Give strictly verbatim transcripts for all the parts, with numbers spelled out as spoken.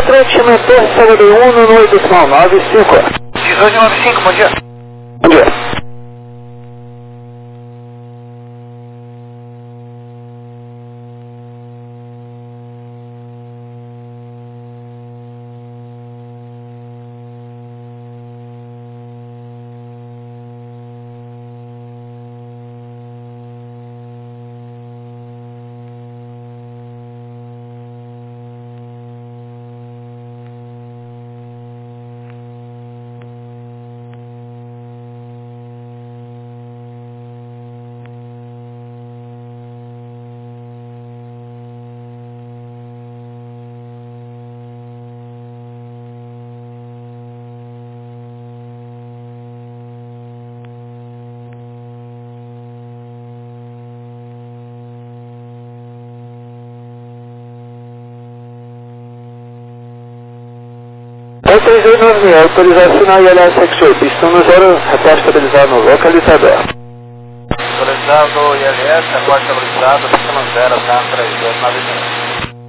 metrô, chama Torre Salvador um no oito decimal nove cinco. dezoito nove cinco, bom dia. Bom dia. três oito nove seis, autorizar sinal I L S sexto, pistão no zero, repórter estabilizado no localizador. Autorizado I L S, repórter estabilizado, pistão no zero, tá? três oito nove seis.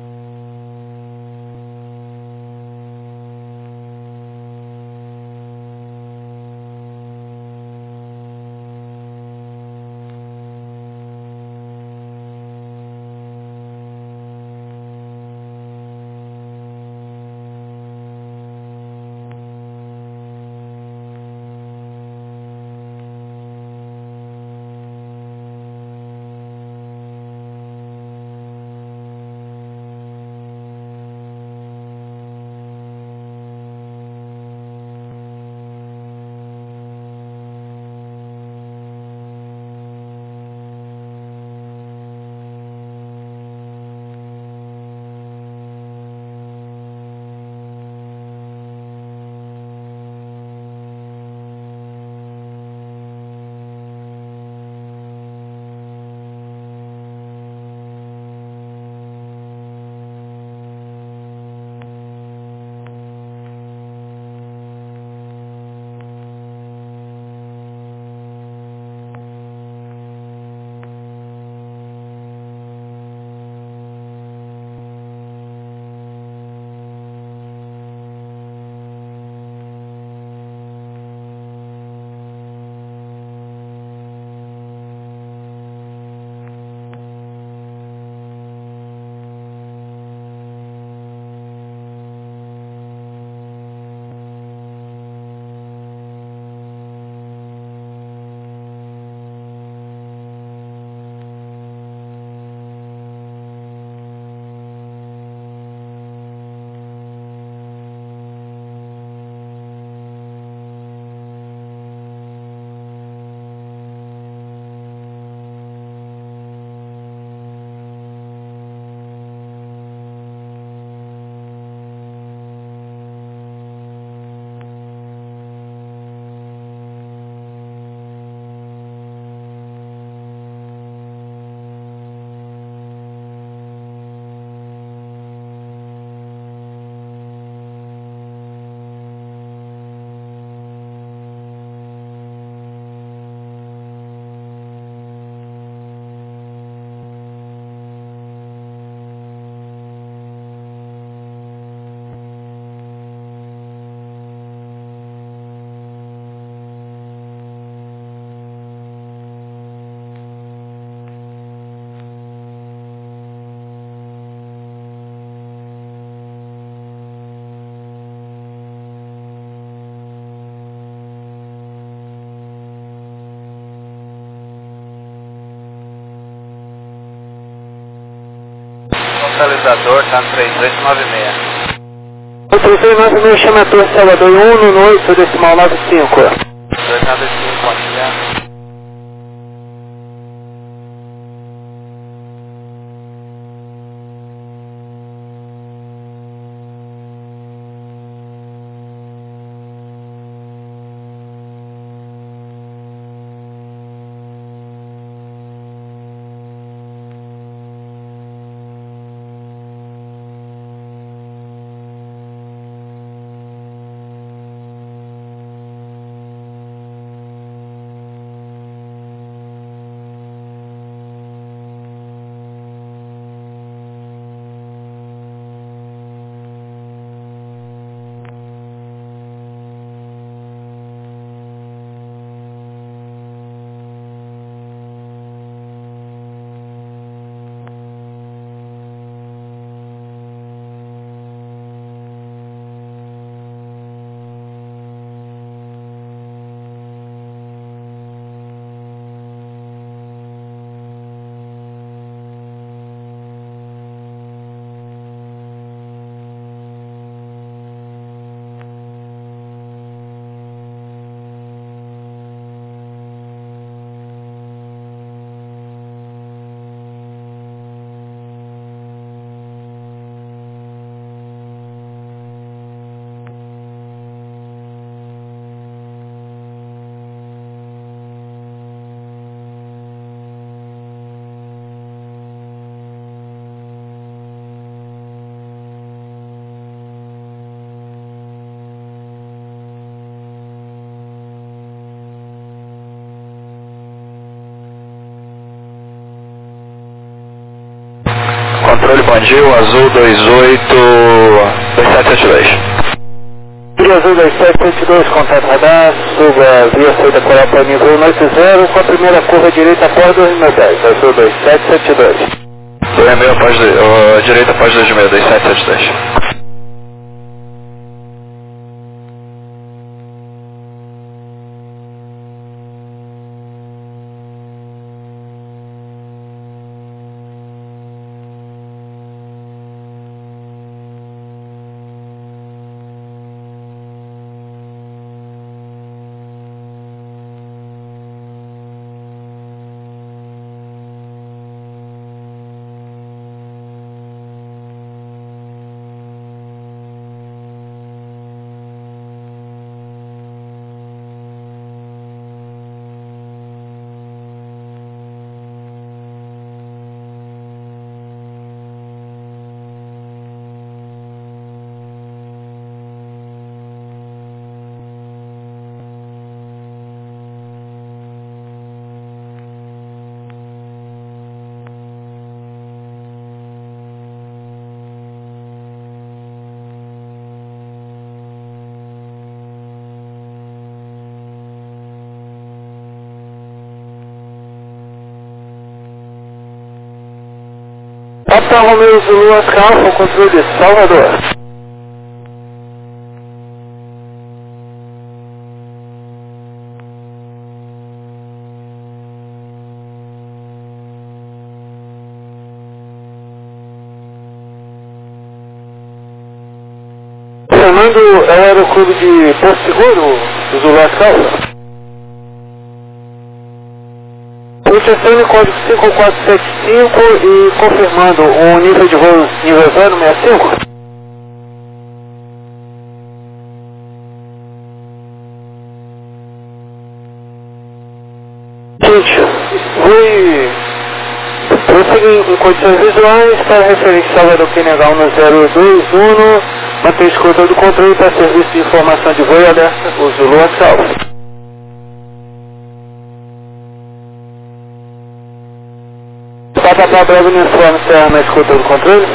Localizador, tá no três oito nove seis. O três oito nove seis chama Torre Salvador um no oito decimal nove cinco. dois nove cinco, bom dia. Controle Bandil, Azul dois oito dois sete sete dois. Azul dois sete sete dois, contato radar, suba via feita coral para nível oito zero, com a primeira curva direita após dois mil e dez, Azul dois sete sete dois. dois e meio após, uh, direita após dois e meio, dois sete sete dois. Papa Romeo Zulu Oscar, controle Salvador. Fernando Aeroclube de Porto Seguro, Zulu Oscar. Testando o código cinco quatro sete cinco e confirmando o nível de voo nível zero sessenta e cinco. Gente, fui prosseguir em condições visuais para referência Salvador Penegal no zero dois um, manter escuta do controle para serviço de informação de voo e alerta, o Zulu Oscar. Papa Bravo Uniforme, Serra na escuta do controle.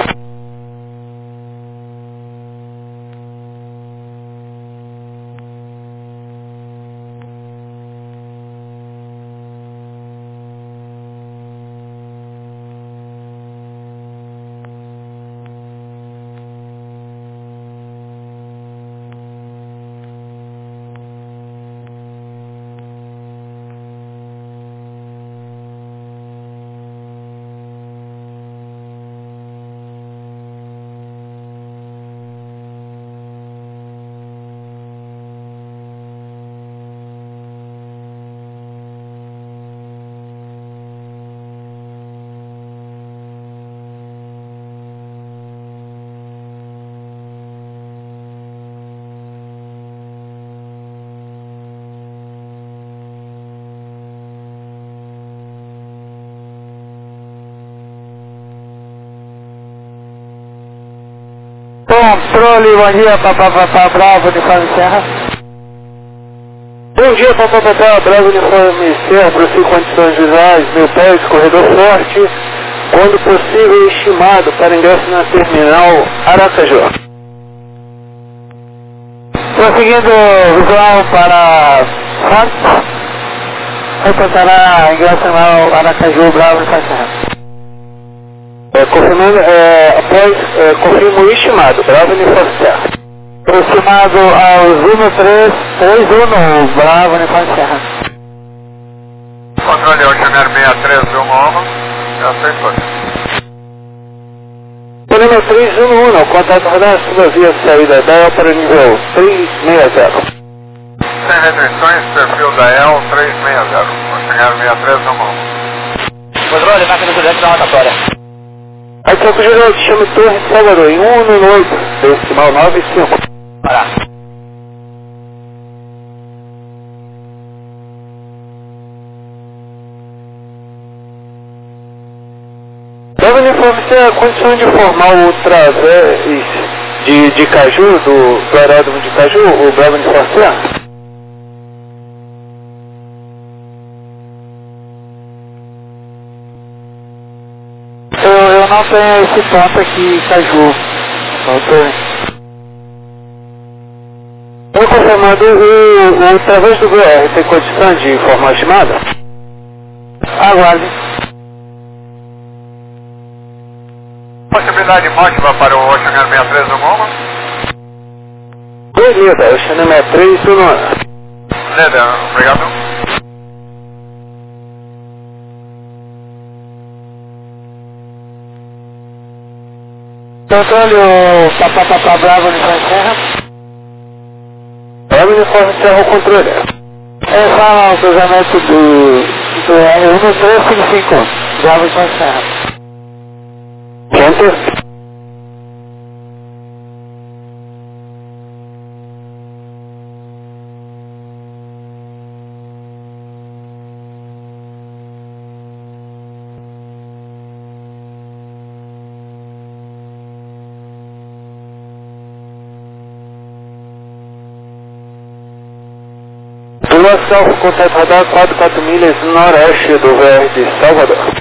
Controle, bom dia, Papapá Bravo, Uniforme Serra. Bom dia, Papapá Bravo, Uniforme Serra, prossigo condições visuais, mil pés, corredor forte, quando possível estimado para ingresso na terminal Aracaju. Prosseguindo visual para Santos, reportará ingresso na Aracaju, Bravo, Uniforme Serra. É, confirmando, é, após, é, confirmo o estimado, Bravo Uniforme Serra. Aproximado ao Zuma três três um, Bravo Uniforme Serra. Controle ao Janeiro sessenta e três, Vilma, já aceitou. Problema três um um, contato radar, suba via saída da E L para o nível três seis zero. Sem restrições, perfil da E L três seis zero, ao Janeiro sessenta e três, Vilma. Controle, máquina do dentro da rotatória. Aqui é o Julião, chama Torre de Salvador, em um um oito, decimal nove cinco. Parar. Bravo Uniforme Serra, condição de formar o través de, de Caju, do, do aeródromo de Caju, o Bravo Uniforme Serra? Eu não tem esse ponto aqui, Caju. Ok. Estou confirmando, o, o través do V R tem condição de informar a estimada? Aguarde. Possibilidade máxima para o Ocean sessenta e três no Goma? dois mil, o Ocean sessenta e três do Nona. Leda, obrigado. Controle o papapá bravo uniforme serra. Bravo uniforme serra o controle. É, fala o cruzamento do, do R um três cinco cinco. Bravo uniforme serra. Gente. Duração, contato radar quatro quatro milhas noroeste do V R de Salvador.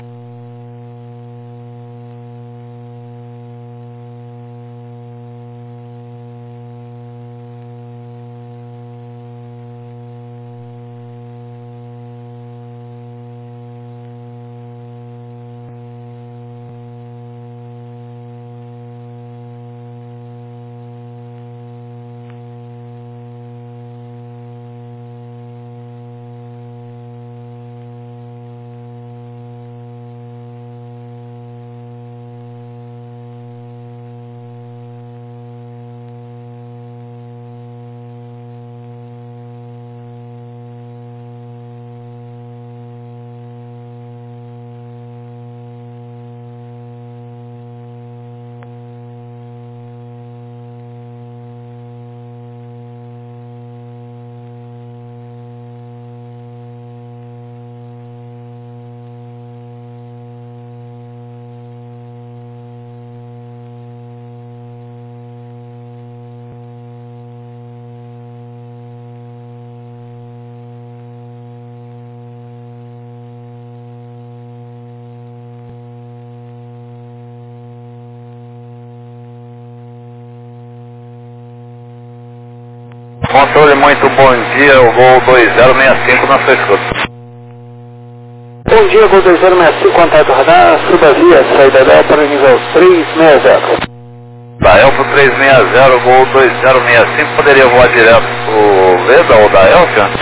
Controle, muito bom dia, o voo dois zero seis cinco na sua escuta. Bom dia, voo dois zero seis cinco, contato radar, suba via, saída da para o nível três seis zero. Da Elfa três seis zero, voo dois zero seis cinco, poderia voar direto pro Leda ou da Elfa?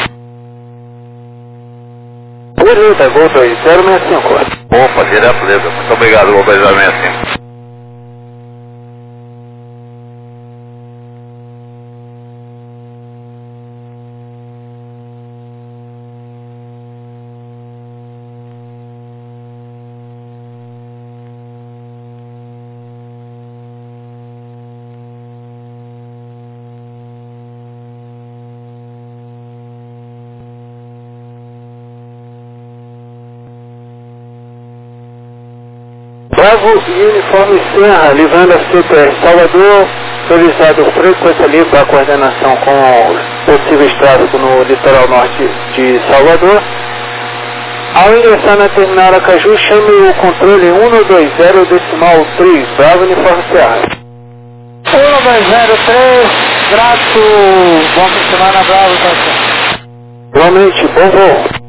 Leda, voo dois zero seis cinco. Opa, direto Leda, muito obrigado, voo dois zero seis cinco. Bravo e uniforme Serra, livrando a C P R Salvador, solicitado frequência livre para coordenação com possíveis tráfego no litoral norte de Salvador. Ao ingressar na terminal Aracaju, chame o controle um dois zero decimal três, Bravo uniforme Serra. um dois zero três, grato, bom fim de semana, Bravo, tá. Igualmente, bom voo.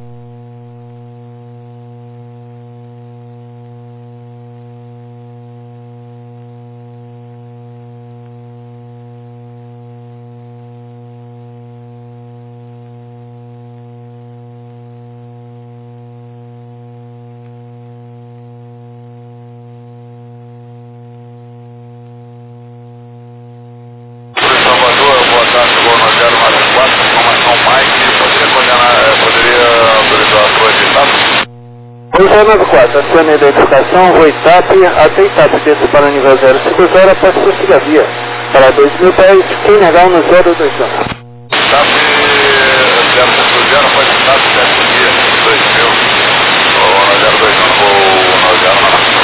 nove quatro, acione a identificação, voo Itap, até Itap, desce para o nível zero cinco zero, após prossiga a via. Para dois mil pés, quem negar no zero dois zero. Itap zero cinco zero, pode Itap sete dias, dois mil, ou zero dois zero, ou nove zero.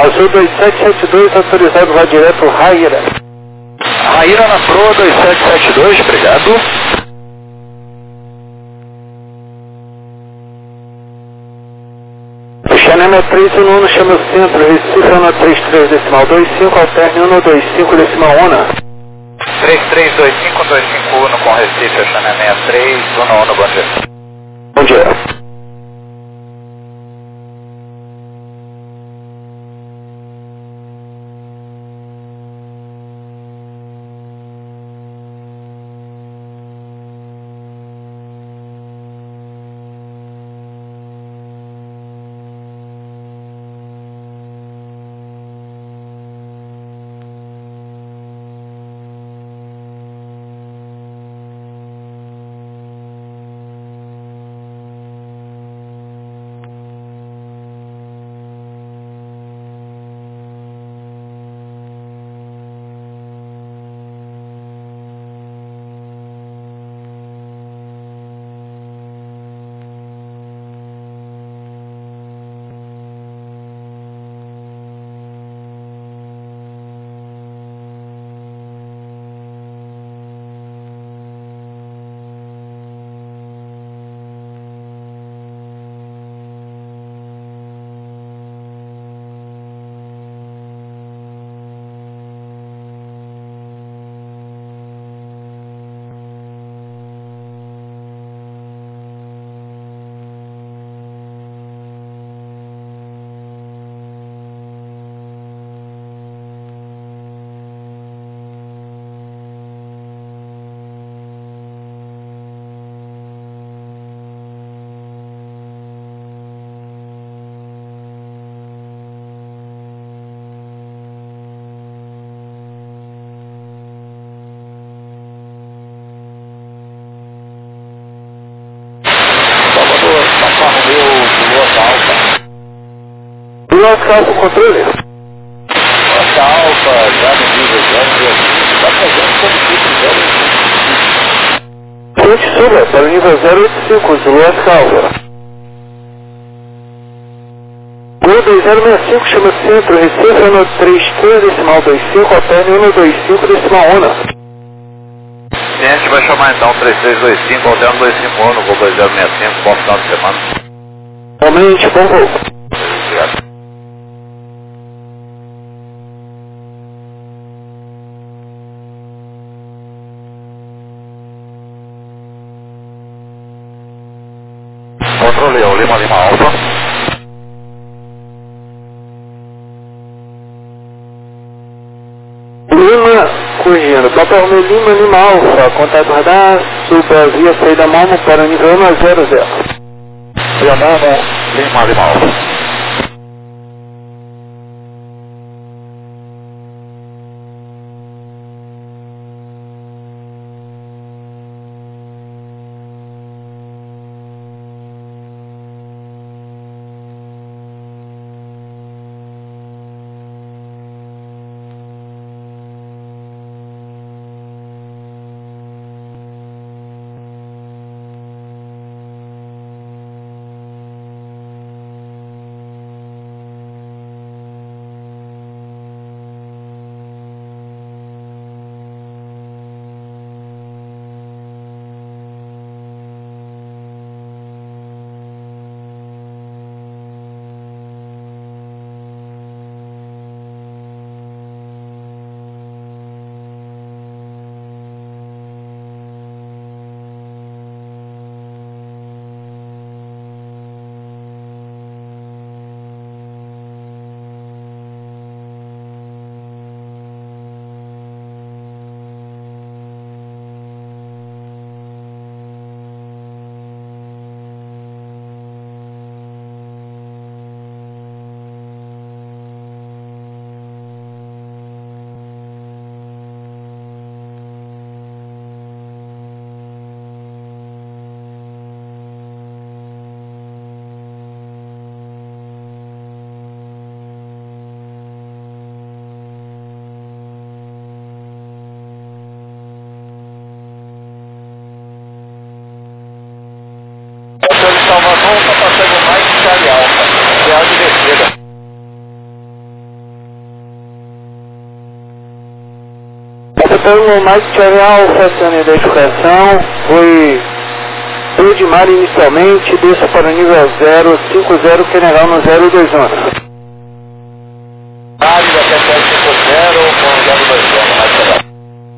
Azul dois sete sete dois, autorizado, vai direto, Raíra. Raíra na proa dois sete sete dois, obrigado. Xanema três um um, chama o centro, Recife um três três decimal dois cinco, alterne um dois cinco decimal um. três três dois cinco dois cinco um com Recife, Xanema três um um, bom dia. Bom dia. Nossa Alfa, controle. Nossa Alfa, já no nível zero, está fazendo como tipo zero. Ponte suba para o nível zero oito cinco, Zulu Oscar Alfa. um dois zero seis cinco, chama centro, Recife um três três decimal dois cinco, alterne um dois cinco decimal um. Sim, a gente vai chamar então três três dois cinco, alterne dois cinco um no voo dois zero seis cinco, bom final de semana. Aumente, bom voo. Obrigado. Controle ao Lima Lima Alfa. Lima, corrigindo, Papa Romeo Lima, Lima Alfa, contato radar, suba via saída Malmo para o nível um zero zero. Via Malmo, Lima Lima Alfa. Tango Mike Charlie Alpha, Sony identificação, foi P de mar inicialmente, desça para o nível zero cinco zero, general no zero dois um. Área até sete cinco zero com zero dois um, mais legal.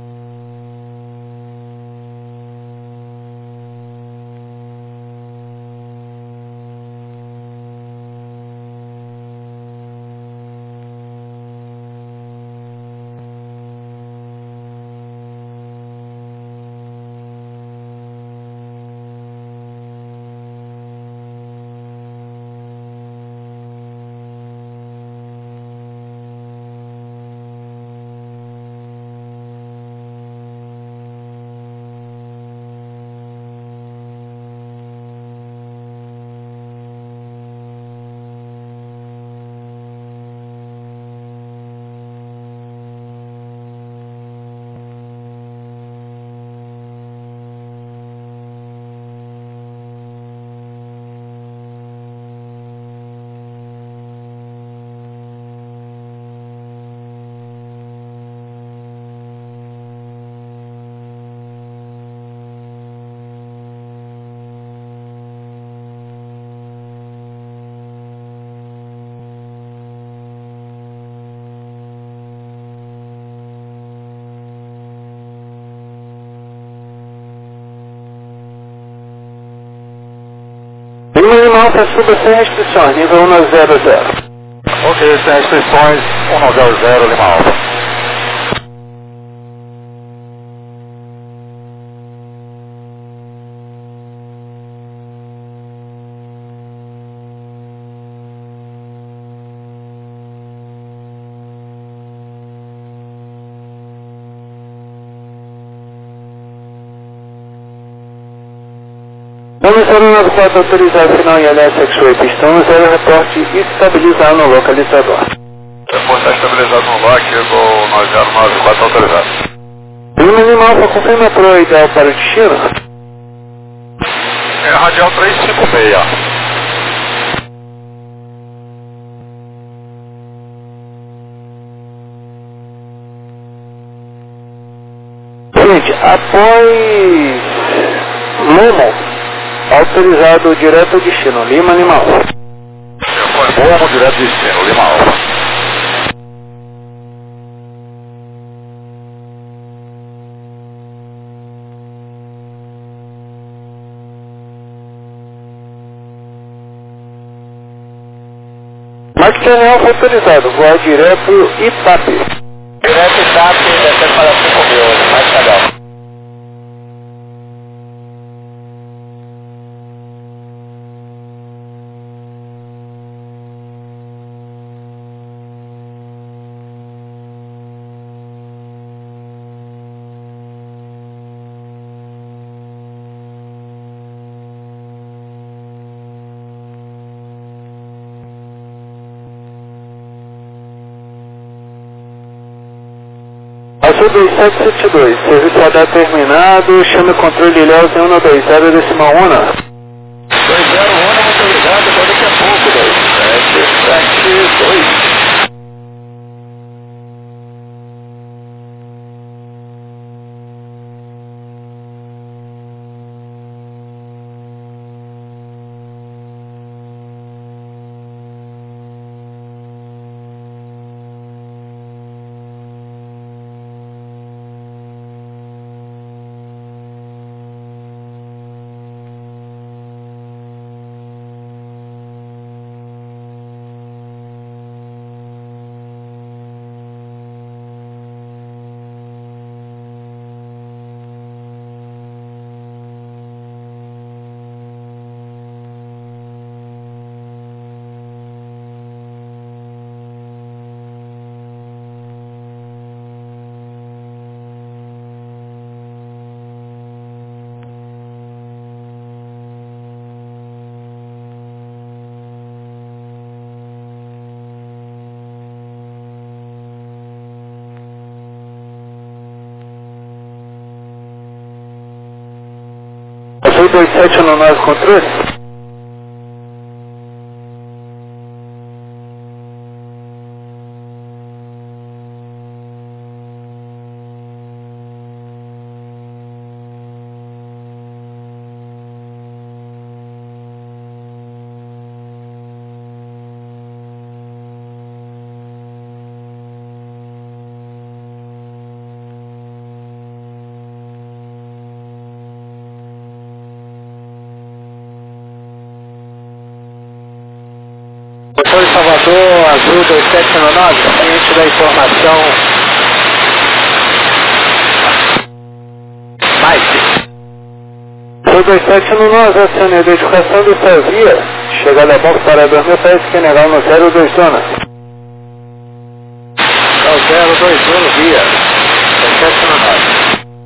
Lima Lima Alpha, suba sem restrições, nível um zero zero. Ok, sem restrições, um zero zero, Lima Alpha. Vamos zero nove quatro autorizar final em L S X-Ray pistão, zero reporte e estabilizar no localizador. Depois está estabilizado no lock, vou nove zero nove quatro autorizado. Lima Lima Alpha, confirma para o ideal para o destino. É radial trezentos e cinquenta e seis. Gente, após Momo, autorizado direto ao destino, Lima Lima Alpha. Foi Momo direto ao destino, Lima Alpha. Mike Charlie Alpha autorizado, voar direto Itape. Direto Itape, descendo para cinco mil, mais legal. Azul dois sete sete dois, serviço radar terminado, chame o controle Ilhéus em um dois zero decimal um. dois zero um, muito obrigado, até daqui a pouco, dois sete sete dois. Azul dois sete um nove controle. dois sete no nove, ciente da informação. Mike. dois dois sete no nove, acione a identificação dessa via. Chegada a bordo para dois mil pés, general no zero dois zona. É o zero dois zona via. dois sete no nove.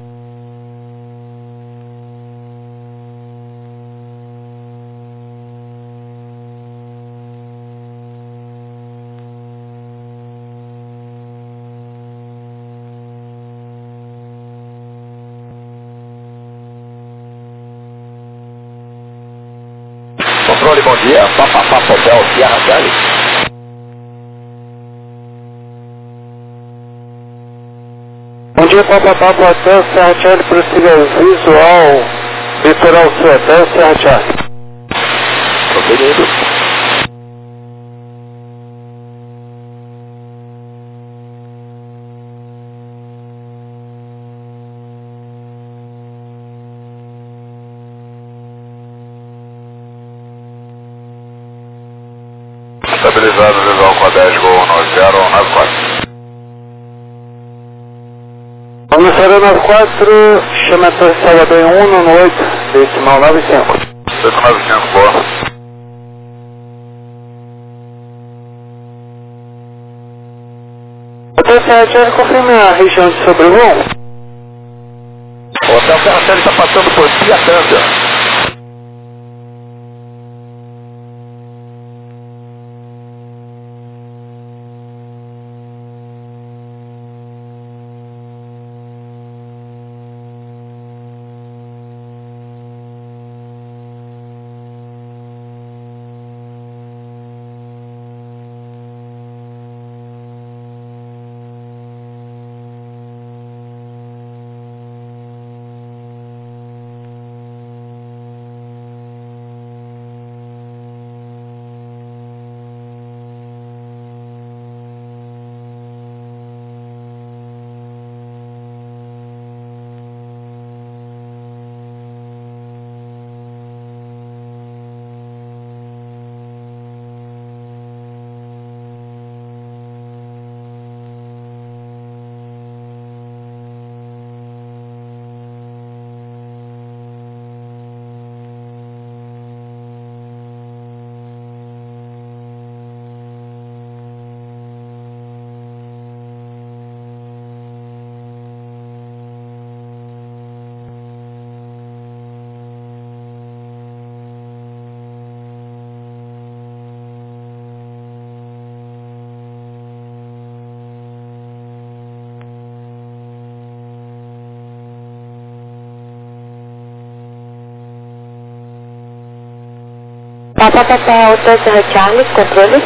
Controle, bom dia. Papapá, Hotel Sierra Charlie. Bom dia, Papapá, Hotel Sierra Charlie, prossiga visual, litoral sul, Hotel Sierra Charlie. Prosseguindo. Estabilizado, visual com a dez, Gol nove zero nove quatro. Vamos zero nove quatro, chama a Torre Salvador em um no oito, decimal nove cinco. oito nove cinco, boa. Hotel Sierra Charlie, confirme a região de sobrevoo. O Hotel Sierra Charlie está passando por Piatã. Papapá, Hotel Sierra Charlie, controle.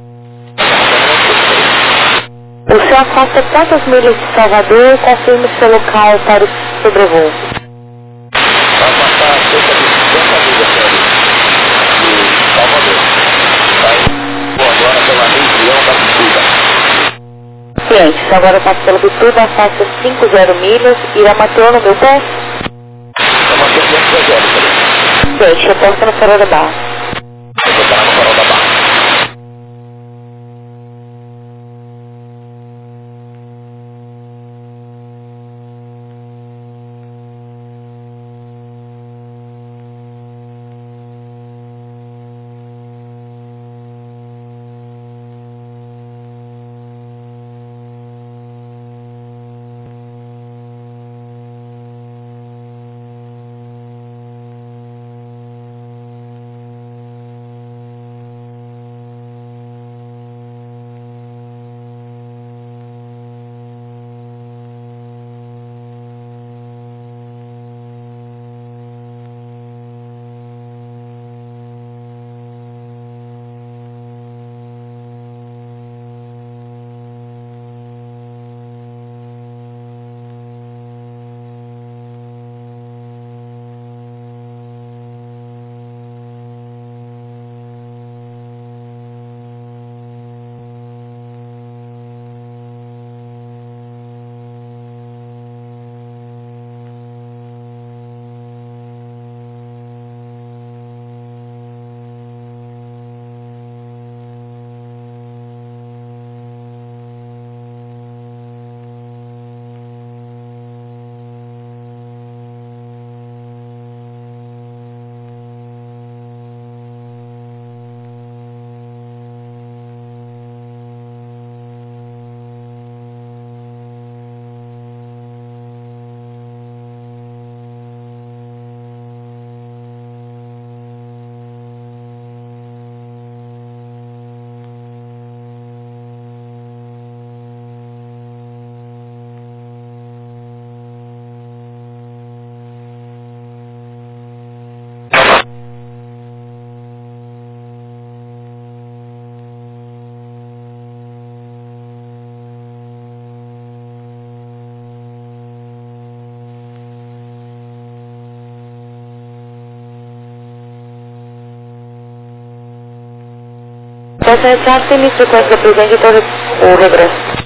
O senhor afasta quantas milhas de Salvador e confirme seu local para o sobrevoo. Vai passar cerca de cinquenta milhas, sério. De Salvador. Vai agora pela região da Bituba. Ciente, agora eu passo pelo Bituba, afasta cinquenta milhas, irá manter no meu pé? Vai manter dentro da zero, sério. Ciente, eu posto no farol da barra. Vou botar no farol da barra. Peça retirada tem início de sequência presente e todo o regresso.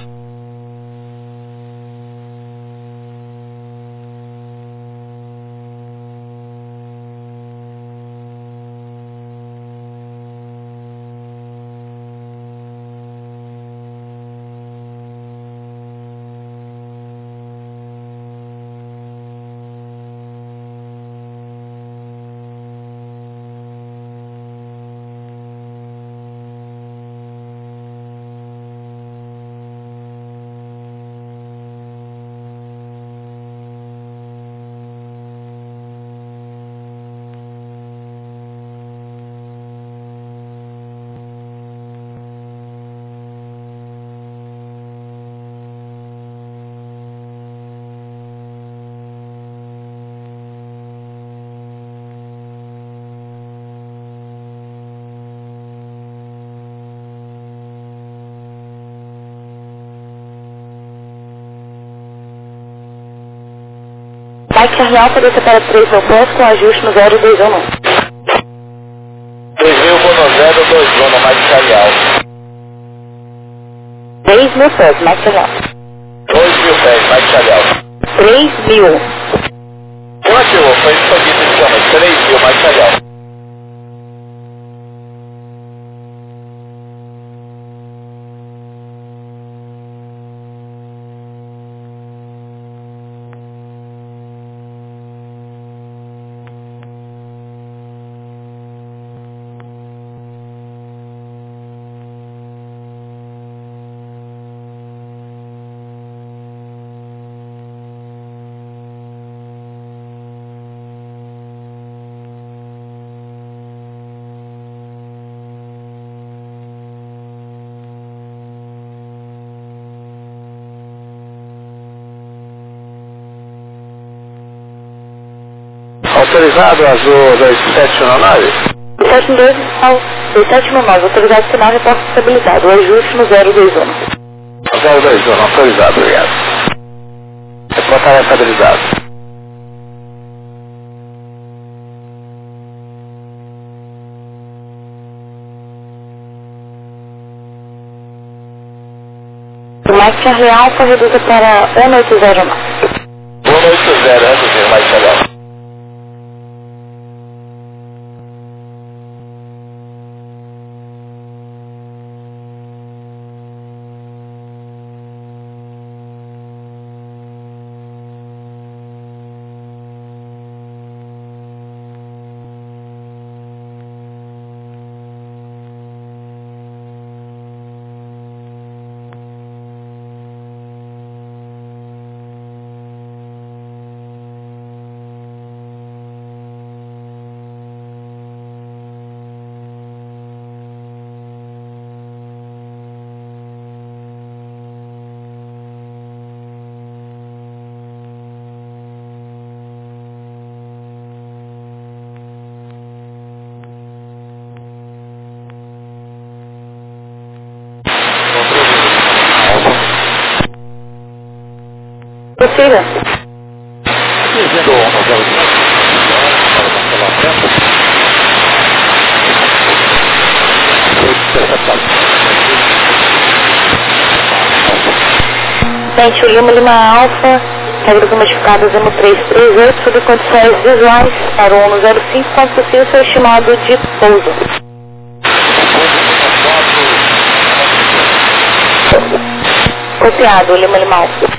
Mike Charlie Alfa desce para três mil pés com ajuste no zero dois um. três mil por zero dois um no Mike Charlie Alfa. três mil pés, Mike Charlie Alfa. dois mil pés, Mike Charlie Alfa. três mil. Relativo, foi isso que eu disse inicialmente. três mil, Mike Charlie Alfa. Autorizado azul dois sete um nove? dois sete um dois ao dois sete um nove, autorizado final reporte estabilizado. O ajuste no zero dois um. zero dois um, autorizado, obrigado. Reportar estabilizado. O Mike Charlie Alfa reduza para um oito zero nove. um oito zero, reduzir, Mike Charlie Alfa. Prossiga. Gente, o Lima Lima Alfa, regras modificadas M trezentos e trinta e oito, sob condições visuais, para o um zero cinco, quando possível, seu estimado de pouso. Copiado, Lima Lima Alfa.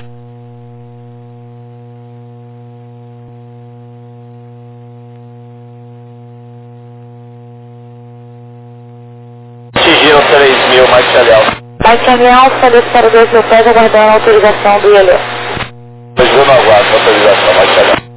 Atingiram três mil, Mike Charlie Alfa. Mike Charlie Alfa, desce para dois mil pés, aguardando a autorização do I L S. dois mil no aguardo, autorização, Mike Charlie Alfa.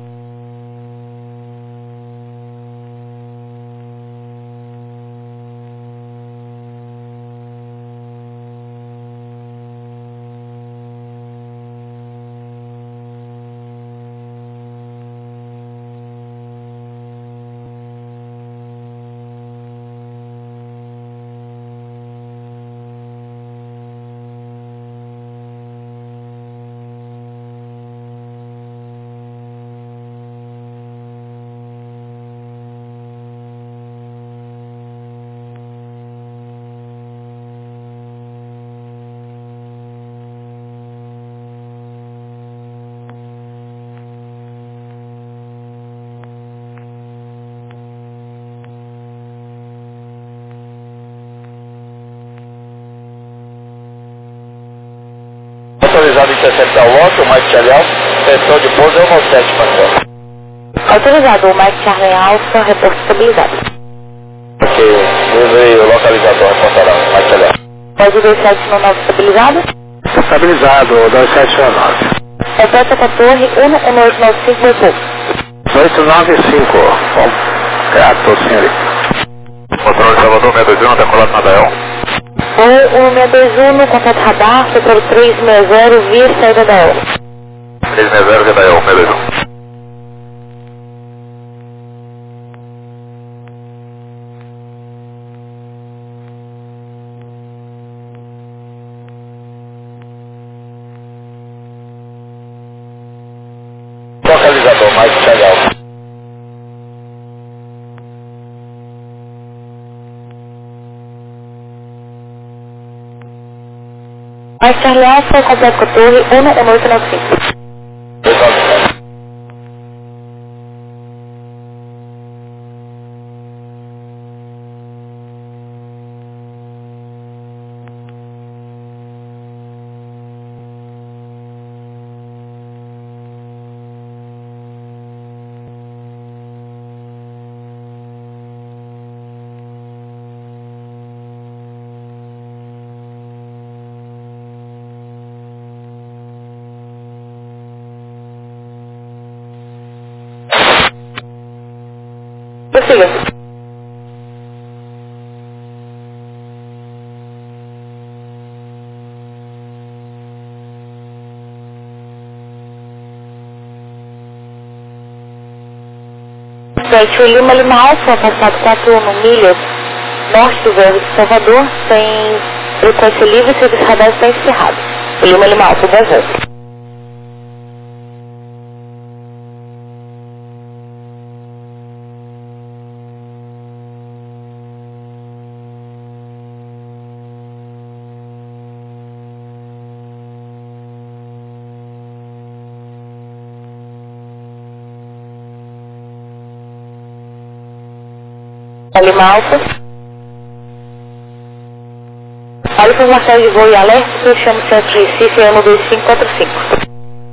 sessenta ao lote, o Mike Charlie Alfa, tensão de pouso é um sete, Marcelo. Autorizado, o Mike Charlie Alfa, reporte estabilizado. Ok, livre o localizador, reportará, Mike Charlie Alfa. Pode dois sete nove estabilizado. Estabilizado, dois sete nove. Repete a torre, um um oito nove cinco, meu povo. oito nove cinco. Bom, grato, senhorita. Controle Salvador seis dois um, decolado na Dael. um um seis dois um, no contato radar, setor três seis zero, via saída da hora. três seis zero, via Dael, seis dois um. Localizador, Mike Charlie Alfa. Mike Charlie Alfa, completo com a torre, um um oito nove cinco. dois nove cinco. Prossiga. Sete, o Lima Lima Alfa, passado quatro milhas norte do voo de Salvador, tem frequência livre e serviço radar está encerrado. O Lima Lima Alfa, bom voo. Lima Alfa. Olha informação de voo e alerta, eu chamo o centro de Recife, M dois cinco quatro cinco.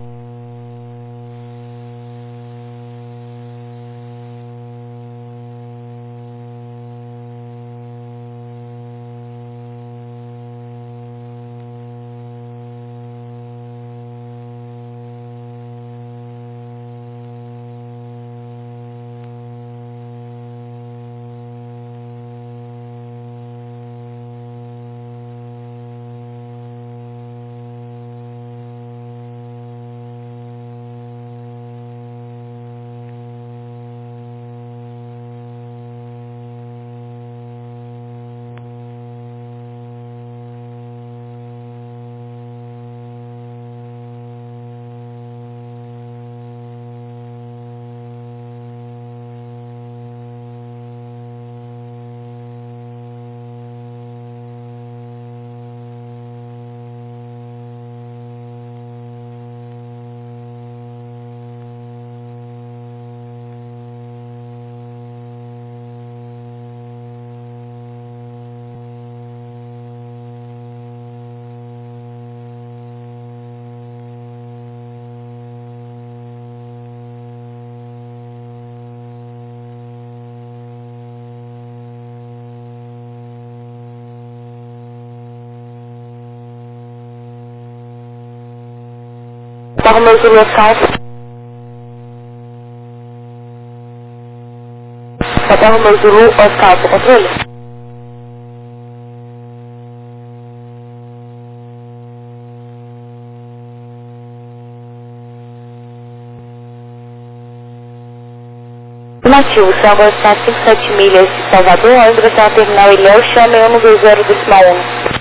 Barra meu Zulu Oscar. Barra meu Zulu Oscar, por controle. Nativo, o senhor agora está a cinco sete milhas de Salvador, ao ingressar no terminal Ilhéu, chame um dois zero decimal um.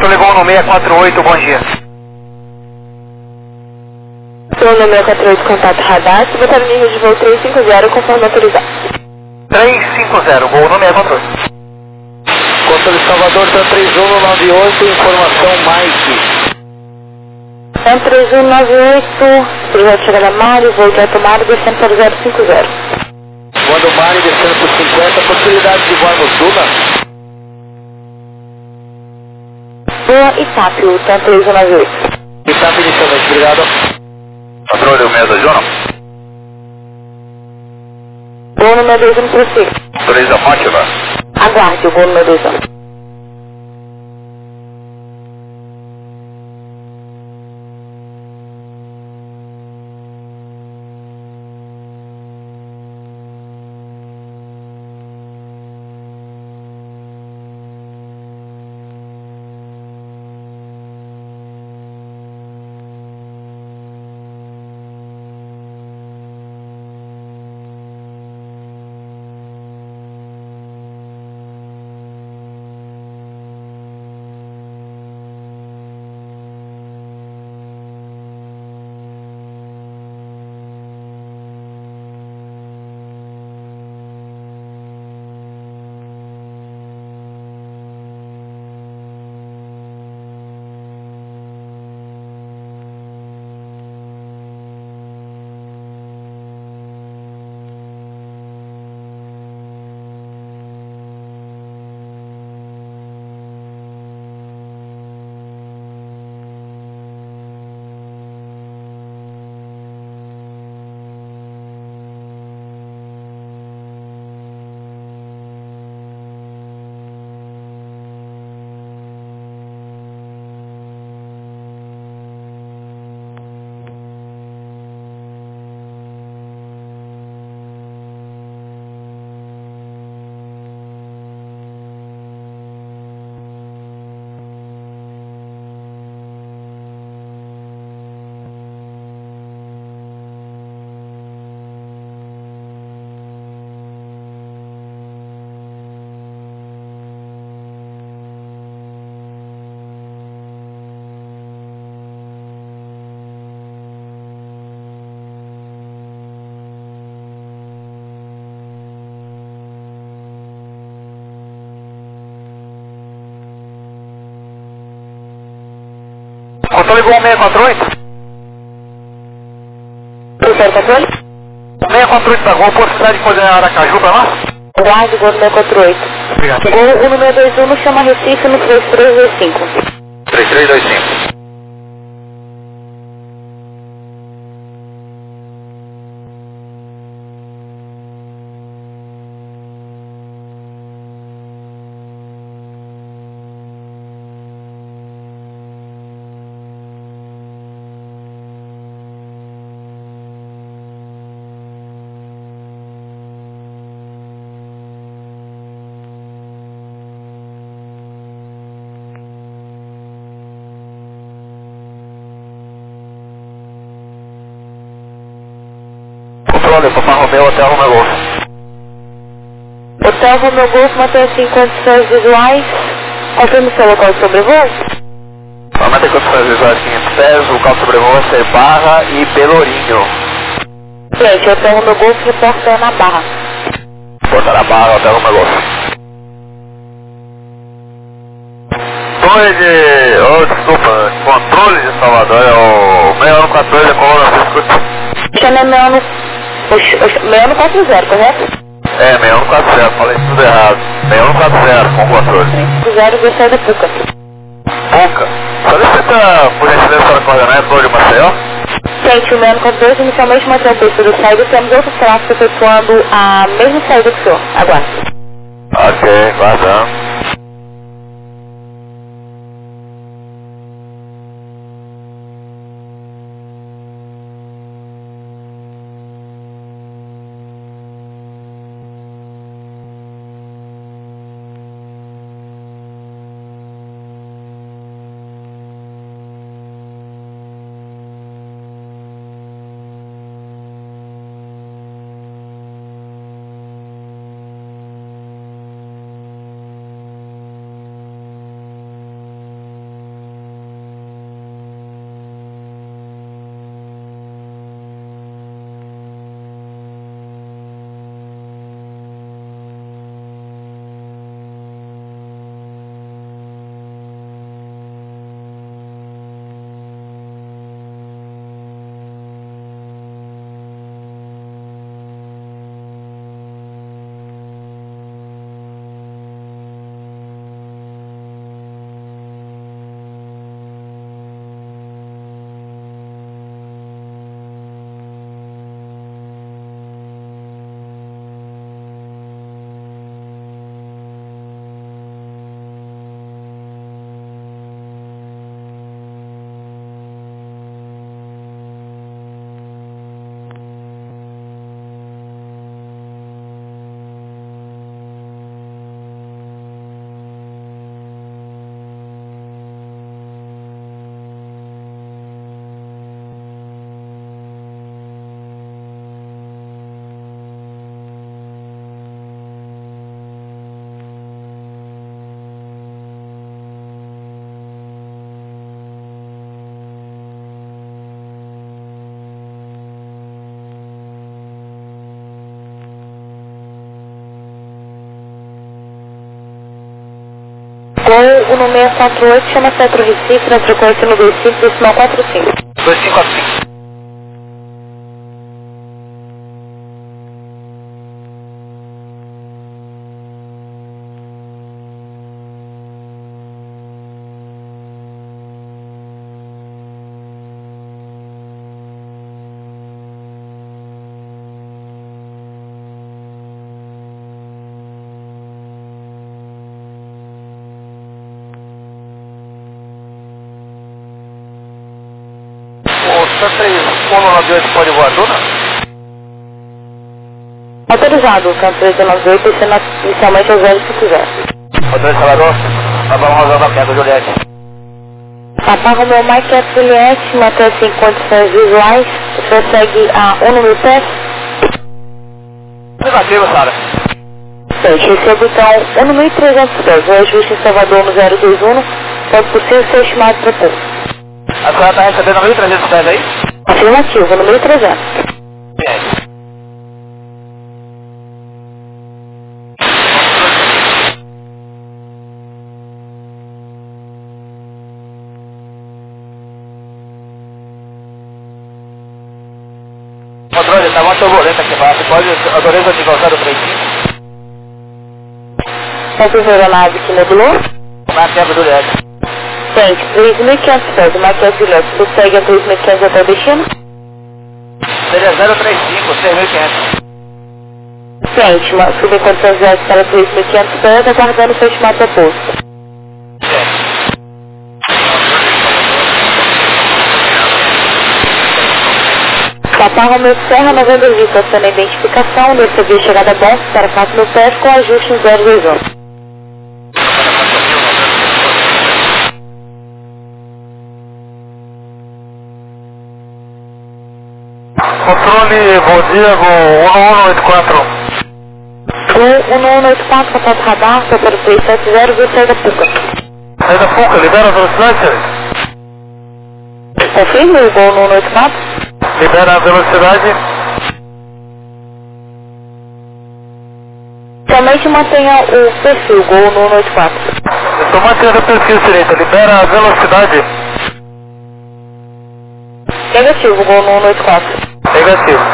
Controle Gol no seis quatro oito, bom dia. Gol no seis quatro oito, contato radar, botar o nível de voo três cinco zero, conforme autorizado. três cinco zero, Gol no seis quatro oito. Controle Salvador, Tan três um nove oito, informação Mike. Tan três um nove oito, projeto chegada Mário, voo de automado, descendo para o zero cinco zero. Quando o Mário descendo por cinquenta, possibilidade de voar no Tuna. Boa Itápio, Tan três um nove oito. Itápio inicialmente, obrigado. Controle seis dois um. Gol no seis dois um, prossiga. Autoriza Fátima. Aguarde o gol no seis dois um. Controle Gol seis quatro oito. Prefere controle? seis quatro oito da Gol, possibilidade de fazer Aracaju pra lá? Aguarde o gol no seis quatro oito. Obrigado. Gol no seis dois um, chama Recife no três três dois cinco. três três dois cinco. Controle, Papai Romeu, Hotel Romeu Golf. Hotel Romeu Golf, mantém-se em condições visuais. Confirme seu local de sobrevoo. Vai manter condições visuais seguintes pés, o local de sobrevoo vai ser Barra e Pelourinho. Gente, Hotel Romeu Golf reporta na Barra. Porta na Barra, Hotel Romeu Golf. Controle de... Oh, desculpa, controle de Salvador é o seis um quatro dois, é Colônia Fisco. Chama Meano Meano quatro zero, correto? É, seis um quatro zero, falei tudo errado. seis um quatro zero, com controle. zero vai sair da Puca. Puca. Solicita, por gentileza, para a coordenada Flor de Maceió. Gente, o Meano quatro dois inicialmente mantém o preço do saída. Temos outros tráficos efetuando a mesma saída que o senhor. Aguarde. Ok, guardando. Gol, o número seis quatro oito, chama Centro Recife, na frequência no dois cinco, decimal quatro cinco. dois cinco quatro cinco. três um nove oito pode voar, Duna? Autorizado, o campo três um nove oito, descendo inicialmente aos zero se quiser. Autorizado, Salvador. Vamos rodar na Pega, Juliette. Papa Romeo Mike F. Juliette, mantém-se em condições visuais, prossegue a um número pés. Negativo, Sara. Gente, recebo então um mil e trezentos pés, o ajuste em Salvador no zero dois um, pode possível ser estimado para pouco. A senhora está recebendo mil e trezentos pés aí? Afirmativo, no mil e trezentos. Sim. Controle, está muito turbulento aqui embaixo. Pode autoriza de gozar do três cinco? Quanto ver a nave que modulou? Marque a Juliette. Gente, três mil e quinhentos pés, o Marque F. Juliette, prossegue a três mil e quinhentos até o destino? Seria zero três cinco, seis mil e quinhentos. Gente, uma suba em condições visuais para três mil e quinhentos pés, aguardando o seu estimado para pouso. Papa Romeo Serra, novembro Vitor, sendo a identificação, recebi a chegada bom para quatro mil pés com ajuste em zero dois um. Controle, bom dia, voo um um oito quatro. Gol um um oito quatro, contato radar, para o três sete zero, vou sair da Puca. Sai da Fuca, libera a velocidade, senhor. Confirme o Gol um um oito quatro? Libera a velocidade. Somente mantenha o perfil Gol um um oito quatro. Eu estou mantendo o perfil, senhorita. Libera a velocidade. Negativo, Gol um um oito quatro. Negativo.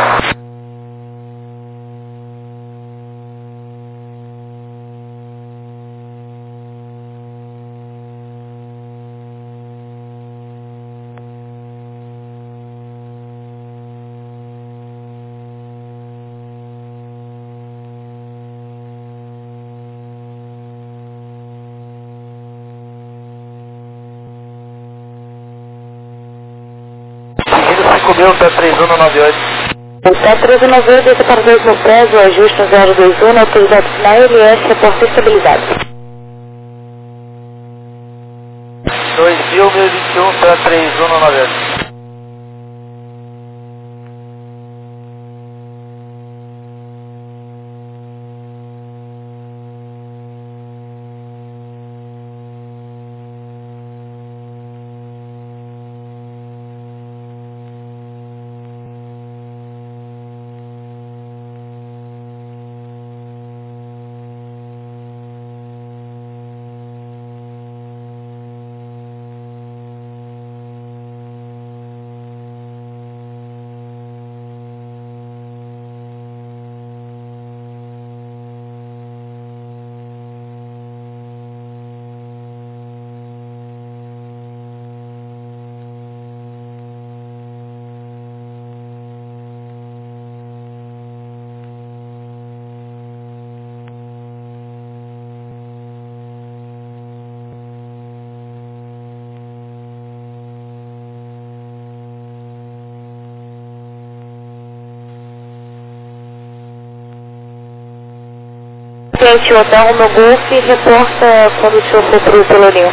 cinco mil, T três um nove oito. O T três um nove oito desce para dois mil pés, o ajuste no zero dois um, autorizado na L S, reporte estabilidade. dois mil, vinte e um, T três um nove oito. Gente, o hotel no Golf reporta quando o senhor for para o Pelourinho.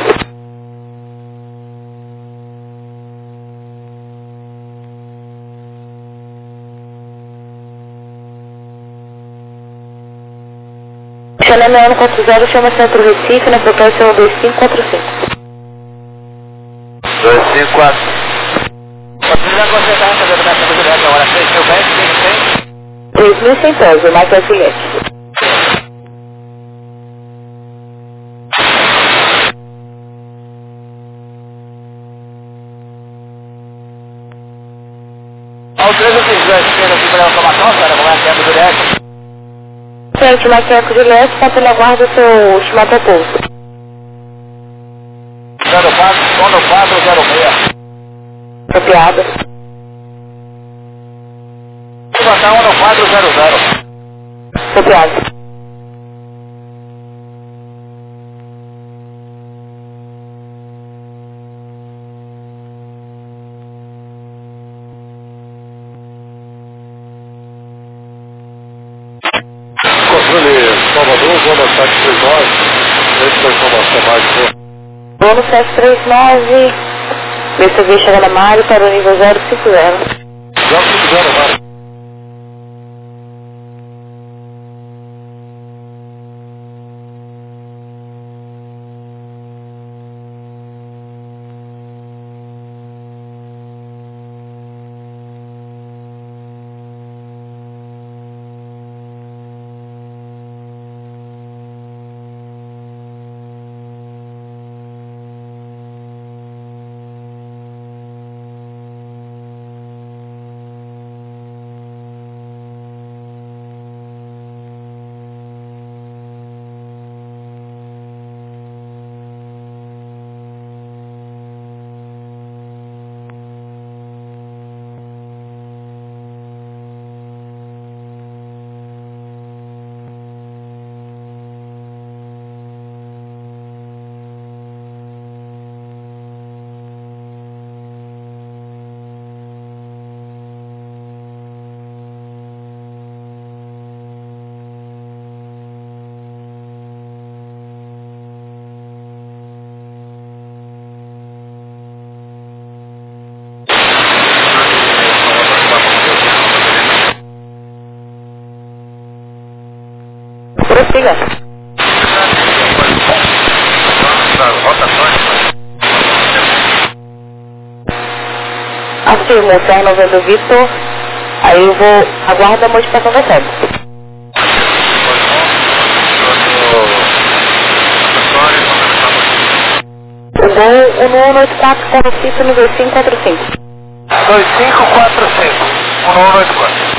Chanel ano quatro zero, chama Centro Recife, na frequência dois cinco quatro cinco. dois cinco quatro. Você já consegue estar recebendo nessa velocidade agora? três mil pés, três mil cem? três mil e cem pés, o Marque F. Juliette. Ao três eu fiz dois esquerda aqui para a informação, cara, como é que é do Juliette? Frente, Maqueco Juliette, está pela guarda do seu estimador pulso. zero quatro, sono quatro zero seis. Copiado. Estimação no quatro zero zero. Copiado. Controle Salvador, zona sete três nove. Essa é a informação mais boa. Voo no sete três nove. B C V chegando a Mário para o nível zero cinco zero. zero cinco zero, Mário. Prossiga. Afirmo, Serra noventa Vitor. Aí eu vou aguardar a modificação da sede. O gol um um oito quatro quatro cinco no dois cinco quatro cinco. dois cinco quatro cinco. um um oito quatro.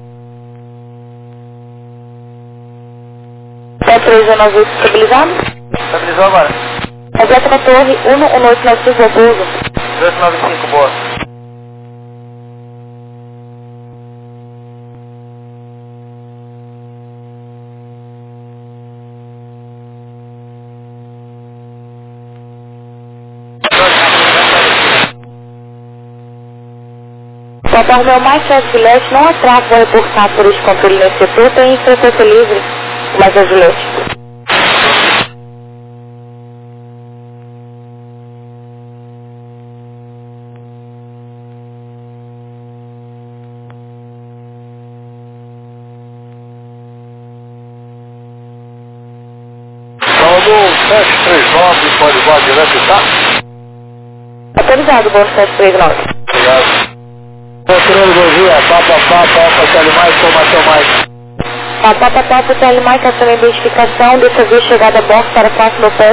sete três nove oito estabilizado. Estabilizou agora. Completa com a torre um um oito nove cinco Raposo. dois nove cinco, boa. Conforme o mais perto de Juliette, não há tráfego a reportar por este controle nesse setor, tem frequência livre, mas é Juliette. Salvador sete três nove, pode voar direto, tá? Autorizado, bom sete três nove. Obrigado. Controle, bom dia. Papa, papa, Alfa, Tele Mais, formação mais. Papá, papá, Tele Mais, ação de identificação, dessa vez chegada a bordo para quatro no pé.